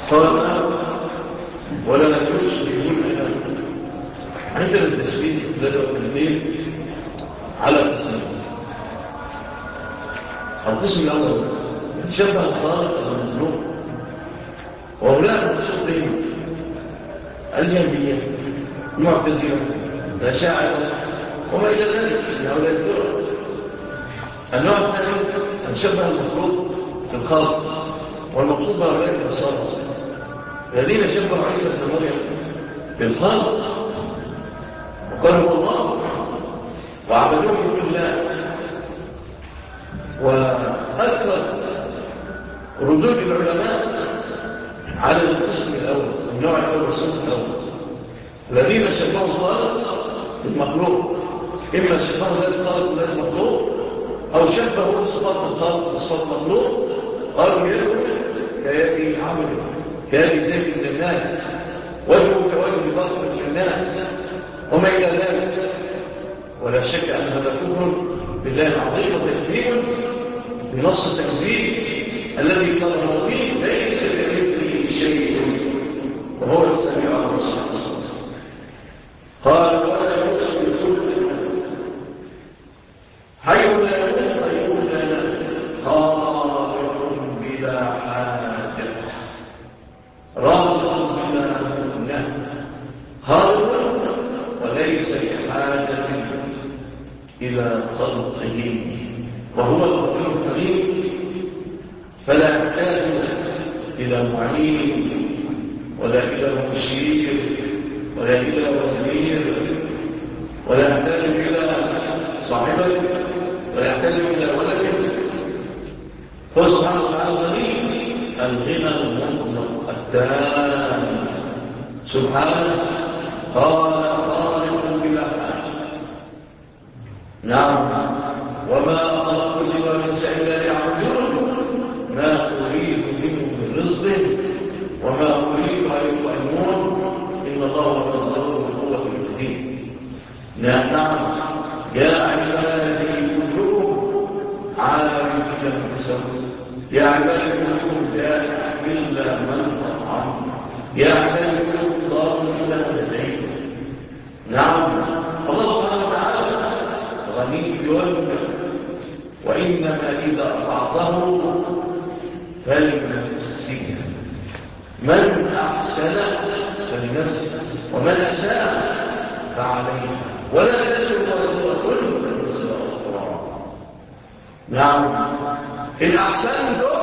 قال ولا تشركون أنا. عندنا التشبيه ثلاثة واثنين على قسمين. القسم الأول يتشبه الخالق المخلوق، وأولاد المقصودين الجهمية المعتزلة الأشاعرة وما إلى ذلك من هؤلاء الفرق. النوع الثاني أن شبه المخلوق في الخالق، والمقصود بهؤلاء النصارى الذين شبهوا عيسى بن مريم بالخالق وقالوا الله وعبدوه من دون الله. وأكثر ردود العلماء على القسم الأول، النوع الأول والصنف الأول، الذين شبهوا الخالق بالمخلوق، إما شبهوا ذات الخالق وذات المخلوق، أو شبهوا صفات الخالق بصفات المخلوق، قالوا يده كيد عمله، كيد زيت للناس، وجهه كوجه باطل للناس وما إلى ذلك. ولا شك أن هذا كفر بالله العظيم وتكذيب بنص التنزيل الذي قال الماضي ليس كمثله شيء وهو السميع البصير. قال ولا يشرك حي لا يموت قيوم لا ينام خالق بلا حاجة رازق بلا منة خالق وليس بحاجة إلى خلقه وهو الغفور الحليم، فلا يحتاج إلى معين ولا إلى مشير ولا إلى وزير ولا يحتاج إلى صاحبه ولا يحتاج إلى ولد. هو سبحانه وتعالى غني الغنى المطلق التام سبحانه قال خالق بلا حاجة. نعم وما خلقت الجن والإنس إلا ليعبدون ما أريد منهم من رزق وما أريد أن يطعمون إن الله هو الرزاق ذو القوة المتين. نعم يا عبادي كلكم عابد للمسلم يا عبادي كلكم جائع إلا من أطعم يا عبادي كلكم ضار إلا من هديت. نعم الله سبحانه وتعالى غني وإنما إذا أطعته فلنفسك من أحسن فلنفسك ومن أساء فعليه ولا تزر وازرة وزر أخرى. نعم إن أحسنتم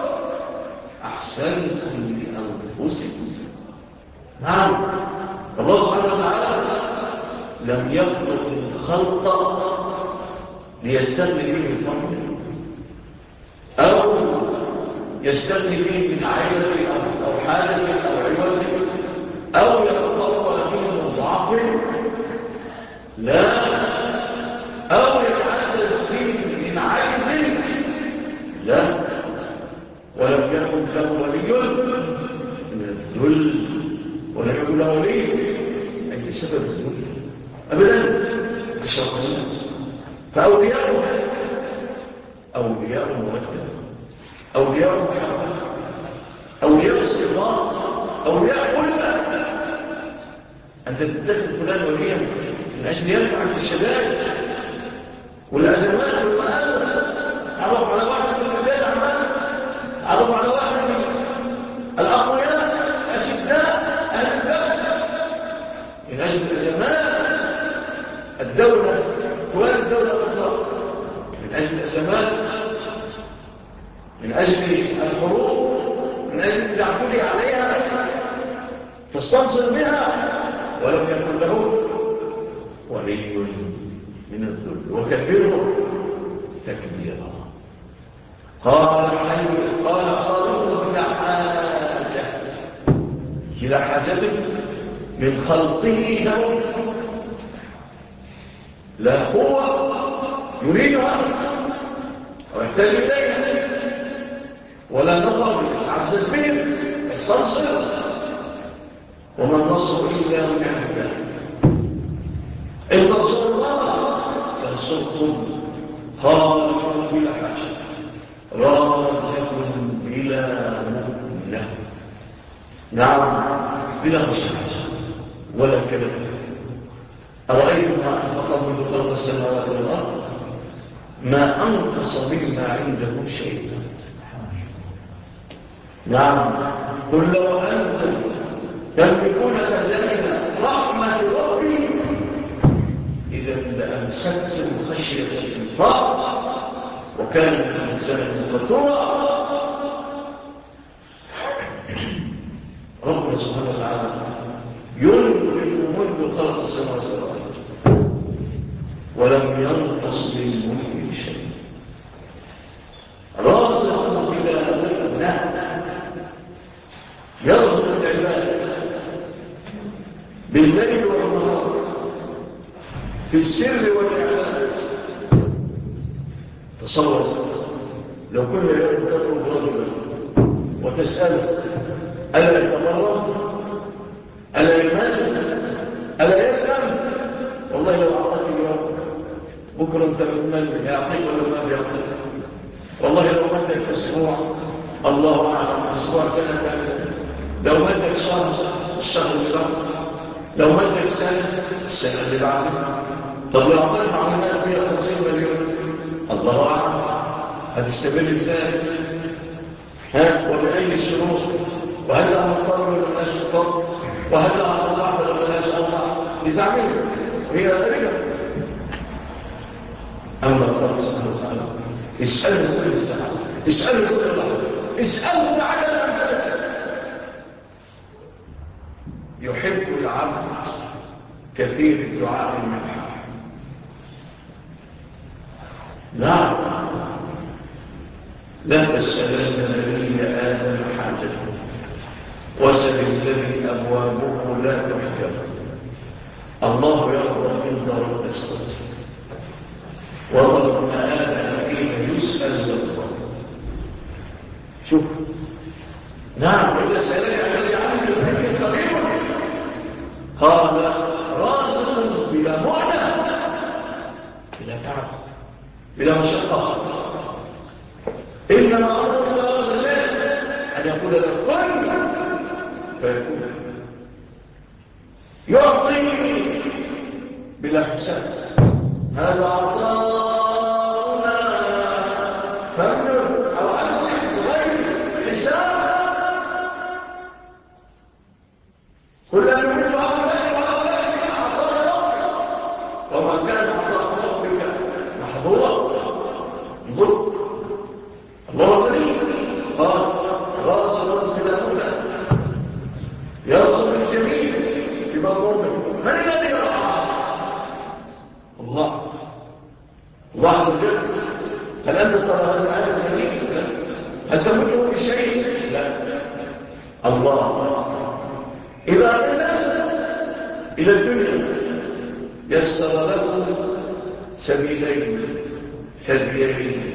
أحسنتم لأنفسكم. نعم الله سبحانه وتعالى لم يخلق الخلق ليستغني به من فضله أو يستغني به من عيبة أو حالة أو عوز أو يتطور به من ضعف، لا، أو يتعزز به من عجز، لا، ولم يكن له ولي من الذل ولم يكن له ولي أي سبب الذل أبدا أشرف الناس. فأولياء مرتب أولياء محبة أولياء استغفار أولياء كلها. أنت تتخذ فلان وليا من أجل يرفع عن الشدائد والأزمات والمآلة. عرف على واحد من الرجال عمال، عرف على واحد من الأقوياء أشداء أهل البأس من أجل الأزمات. الدولة فلان الدولة الأخرى من أجل الأزمات، من أجل الحروب، من أجل التعفل عليها تستنصر بها، ولم يكن له ولي من الذل وكبره تكبيرا. قال خالق بلا حاجة إلى حاجته من خلقه له، لا قوة يريدها ويحتاج إليها ولا نظر يتعزز به يستنصر. وما النصر إلا من عند الله. إن نصر الله ينصركم خالق بلا حاجة رازق بلا مؤنة. نعم بلا مشاهد ولا كلام. أرأيتم ما أنفق منذ خلق السماوات والأرض ما أنقص مما عنده شيء. نعم قل لو أنتم تملكون خزائن رحمة ربي إذا لأمسكتم خشية الإنفاق وكان الإنسان قتورا. ربنا سبحانه وتعالى ينفق منذ خلق السماوات والأرض ولم ينقص من ملكه شيء. رازق بلا مؤنة يرزق العباد بالليل والنهار في السر والإعلان. تصور لو كل يوم تطلب رجلا وتسأله ألا يتمرض ألا يمات ألا يسلم، والله لو أعطاك اليوم بكرة أنت من يعطيك ولا ما بيعطيك. والله لو مدك أسبوع الله أعلم أسبوع كان لو مدك شهر الشهر اللي بعده، لو مدك سنة السنة اللي بعده. طب لو أعطيك عملات 150 مليون الله أعلم هتستمر إزاي؟ وبأي الشروط؟ وهل لها مضطر ولا ملاش مضطر؟ وهل لها أرباح ولا ملاش أرباح؟ إذا عملت هي غريبة. أما الله سبحانه وتعالى اسأله كل الساعة، اسأله كل لحظة، اسأله بعد الأمثال. يحب العبد كثير الدعاء المنحة. نعم لا تسألن نبي آدم حاجته وسل الذي أبوابه لا تحجب. الله يرضى إن ضرب تسكت وضرب ابن آدم حين يسأل يرضى. شوف نعم وإذا سألك الذي عنك الحكي قريب قال رازق بلا معنى بلا تعب بلا مشقة. إنما أمر الله شيء أن يقول له كن فيكون. يعطي بلا حساب. هذا عطاؤنا فمن أو أمسك غير حساب. كل أن يمد عطاء وعطاء عطاء ربك وما كان عطاء ربك محظورا. انظر الله غني قال رازق بلا مؤنة يرزق الجميل بمضمونه. من الذي يرحم؟ الله عز وجل. هل أنت ترى هذا العالم جميل؟ لا. هل تملكه بشيء؟ لا. الله إذا نزل إلى الدنيا يسر له سبيلين ثديين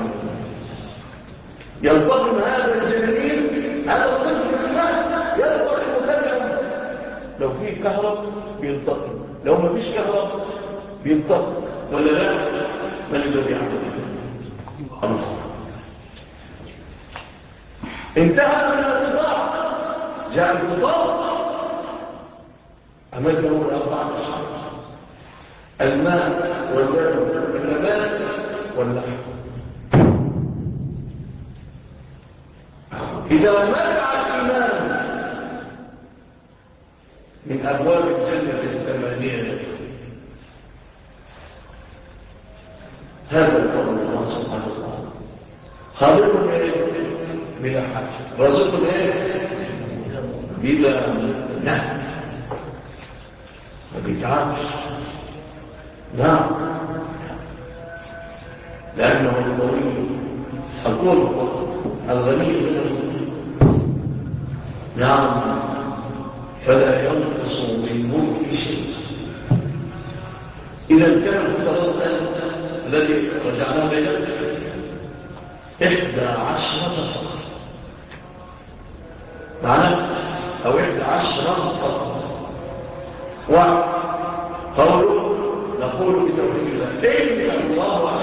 يلتقم هذا الجنين هذا الطفل بالماء يلتقم ثديهم. لو فيه كهرب بيلتقم، لو ما فيش كهرب بيلتقم ولا لا؟ من الذي يعمل؟ الله. انتهى من الرضاع جاء الفطار أمده 14 الماء والنبات واللحم. إذا منع الإيمان من أبواب الجنة 8 هذا القول الله سبحانه وتعالى. خالق بلا حاجة، رزق بلا نهب، ما بيتعبش. نعم لأنه القوي القوي الغني. نعم فلا ينقص من ملك شيء. إذا كان الفضل الذي رجعنا إليه 11 فقط معناه أو 11 فقط. وقوله نقول بتوحيد الله إن الله واحد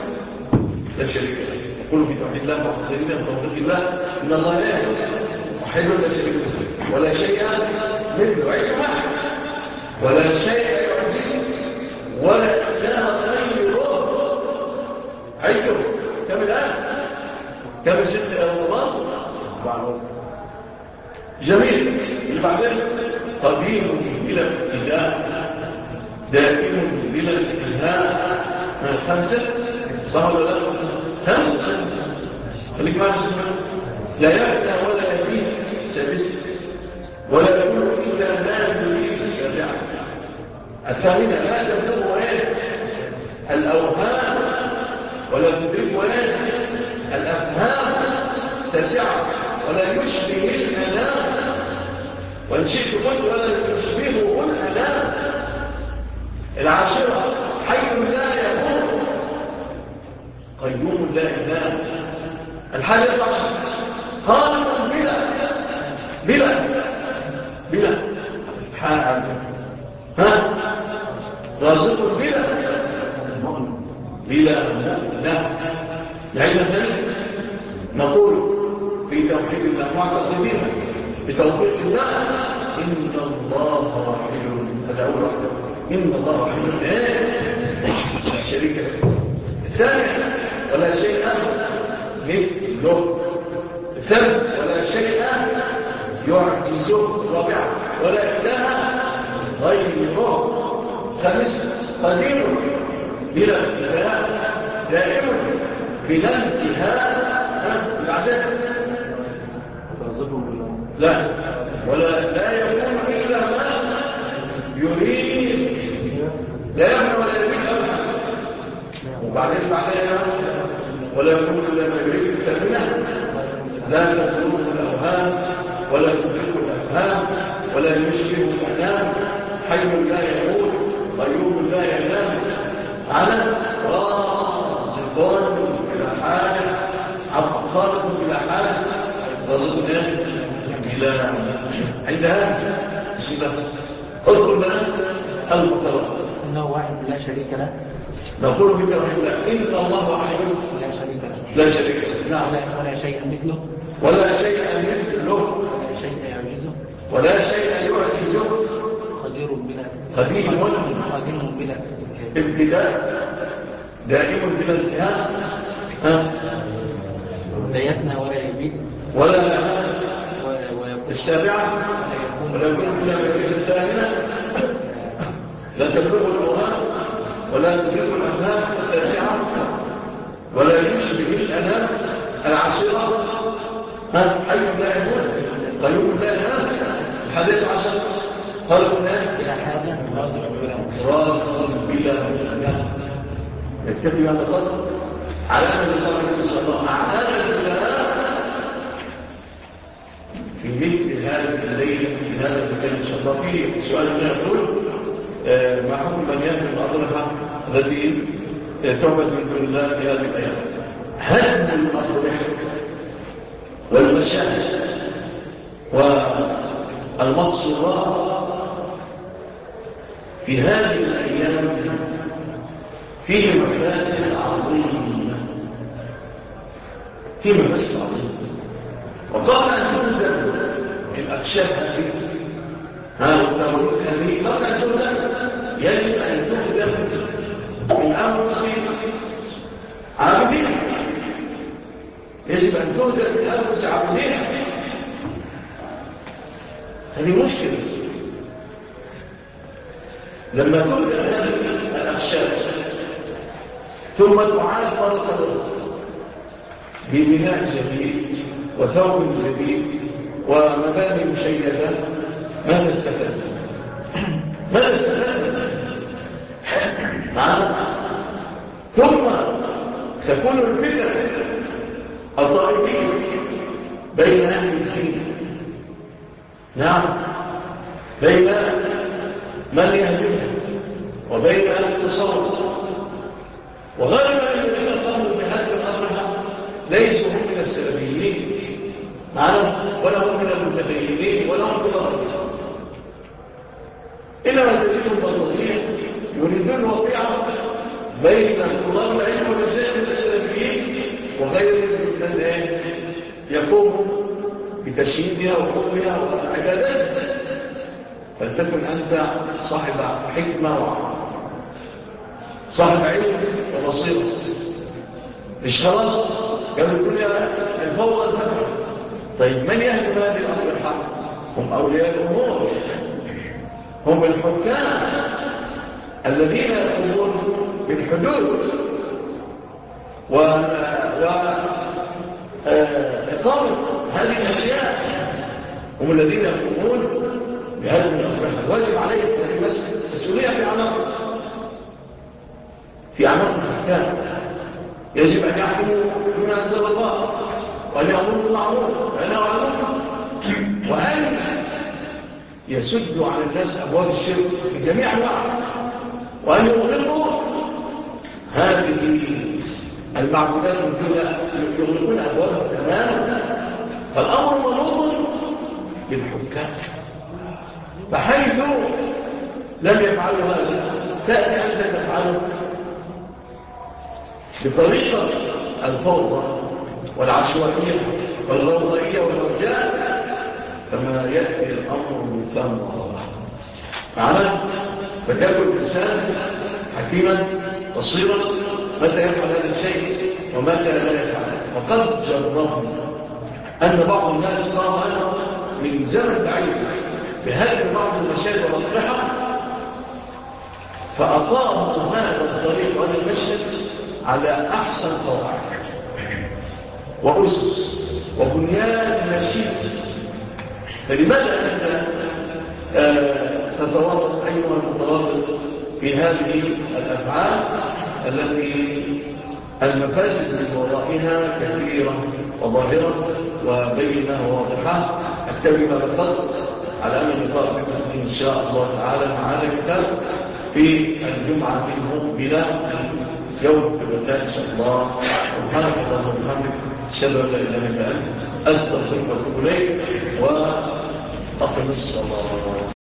لا شريك له. نقول بتوحيد الله وحده توحيد الله إن الله لا واحد ولا شيء ولا شيء مثله عيد واحد ولا شيء يعجز ولا إله غيره عيده كم الآن كم ست الله جميل اللي بعدين قديم بلا ابتداء دائم بلا انتهاء خمسة صح ولا لا؟ خمسة خليك معنا لا يبنى ولا يبيد سادس ولا يكون إلا ما يريد السابعة الثامنة لا تبلغ الأوهام ولا تدرك الأفهام تسعة ولا يشبه الأنام وإن شئت قلت ولا يشبهه الأنام العاشرة حي لا يموت قيوم لا إله الحادية عشر قائم بلا حال رازق بلا مؤنة لعلم ذلك نقول في توحيد الله معتقدين بتوفيق الله إن الله واحد هذا أول واحد إن الله واحد لا شريك له الثاني ولا شيء مثله الثالث ولا شيء يعجزه الرابع ولا إله غيره خامس قدير بلا انتهاء دائم بلا انتهاء بعدها لا لا يكون إلا ما يريد لا يمنع ولا يريد أبدا وبعدين بعدها ولا يكون إلا ما يريد التأمينة لا تدروه الأوهام ولا تدرك الأفهام ولا يشبه الأنام حي لا يموت قيوم لا ينام على رازق بلا حاجة عبقار بلا حاجة رزقنا بلا عندها صفة اذكر لنا المقرر انه واحد لا شريك له نقول بك رحمه الله إن الله واحد لا شريك له نعم ولا شيء مثله ولا شيء مثله ولا شيء يعجزه ولا شيء يعجزه قدير بلا ابتداء دائم بلا انتهاء لا يفنى ولا يبيد ولا السابعة ولا يكون إلا الثامنة لا تبلغ الأوهام ولا تدرك الأفهام التاسعة ولا يشبه الأنام العاشرة حي لا يموت قيوم لا ينام الحادية عشر خلقنا إلى حاجة رازق بلا مؤنة يكتفي هذا القدر على أن الله إن شاء الله أعاد الله في مثل هذا الليل في هذا المكان إن شاء الله في سؤال ما يقول ما حكم من يهدم الأضرحة التي تعبد من دون الله في هذه الأيام هدم الأضرحة والمشاهد والمقصورات في هذه الأيام فيه مفاسد عظيمة وقبل أن تنزل الأكشاف هذه والتمريض هذه قبل أن تنزل يجب أن تنزل من أنفس عابدين يجب أن تنزل من أنفس عابدين هذه مشكلة لما تنزل هذه الأكشاف ثم تعاد مرة أخرى ببناء جديد وثوب جديد ومباني مشيدة ماذا استفاد؟ معنا ثم تكون الفتن الطائفية بين أهل الدين نعم بين من يهدفه وبين أهل التصوف وغالبا الذين قاموا بهذه الأمر ليسوا هم من السلفيين معنا ولا هم من المتدينين ولا هم من الرجل إنما تجدهم بطلين يريدون وقيعة بين طلاب العلم والمسائل من السلفيين وغيرهم من يقوموا بتشييدها وحكمها وعبادتها، فلتكن أنت صاحب حكمة وعقل، صاحب علم وبصيرة. مش خلاص قالوا الدنيا الفوضى الفكرة. طيب من يهدم هذه الأمر الحق؟ هم أولياء الأمور، هم الحكام الذين يقومون بالحدود وإقامة هذه الأشياء، هم الذين يقومون بهذه الأمر. الواجب عليهم في المسجد مسؤولية في أعمال الحكام، يجب أن يحكموا بما أنزل الله، وأن يأمروا بالمعروف وينهوا عن المنكر، وأن يسدوا على الناس أبواب الشرك بجميع أنواعها، وأن يغلقوا هذه المعبودات من دون يغلقون أبوابها تماما. فالأمر منوط بالحكام، فحيث لم يفعلوا هذا تأتي أنت تفعله بطريقة الفوضى والعشوائية والغوضائية والرجاء، كما يأتي الأمر من ثم الله معنا. فتكون الإنسان حكيما بصيرا متى يفعل هذا الشيء ومتى لا يفعل. وقد جربنا أن بعض الناس قام من زمن بعيد بهدم بعض المشاهد والأضرحة، فأقاموا هذا الطريق وهذا المشهد على أحسن قواعد وأسس وبنيان مشيد. فلماذا أنت تتورط أيها المتورط في هذه الأفعال التي المفاسد من ورائها كثيرة وظاهرة وبينة وواضحة؟ أكتب ما ذكرت على أن اللقاء بكم إن شاء الله تعالى معنا كتاب في الجمعة المقبلة يوم الثلاثاء إن شاء الله. سبحانك اللهم وبحمدك، أشهد أن لا إله إلا أنت، أستغفرك وأتوب إليك، وأقم الصلاة.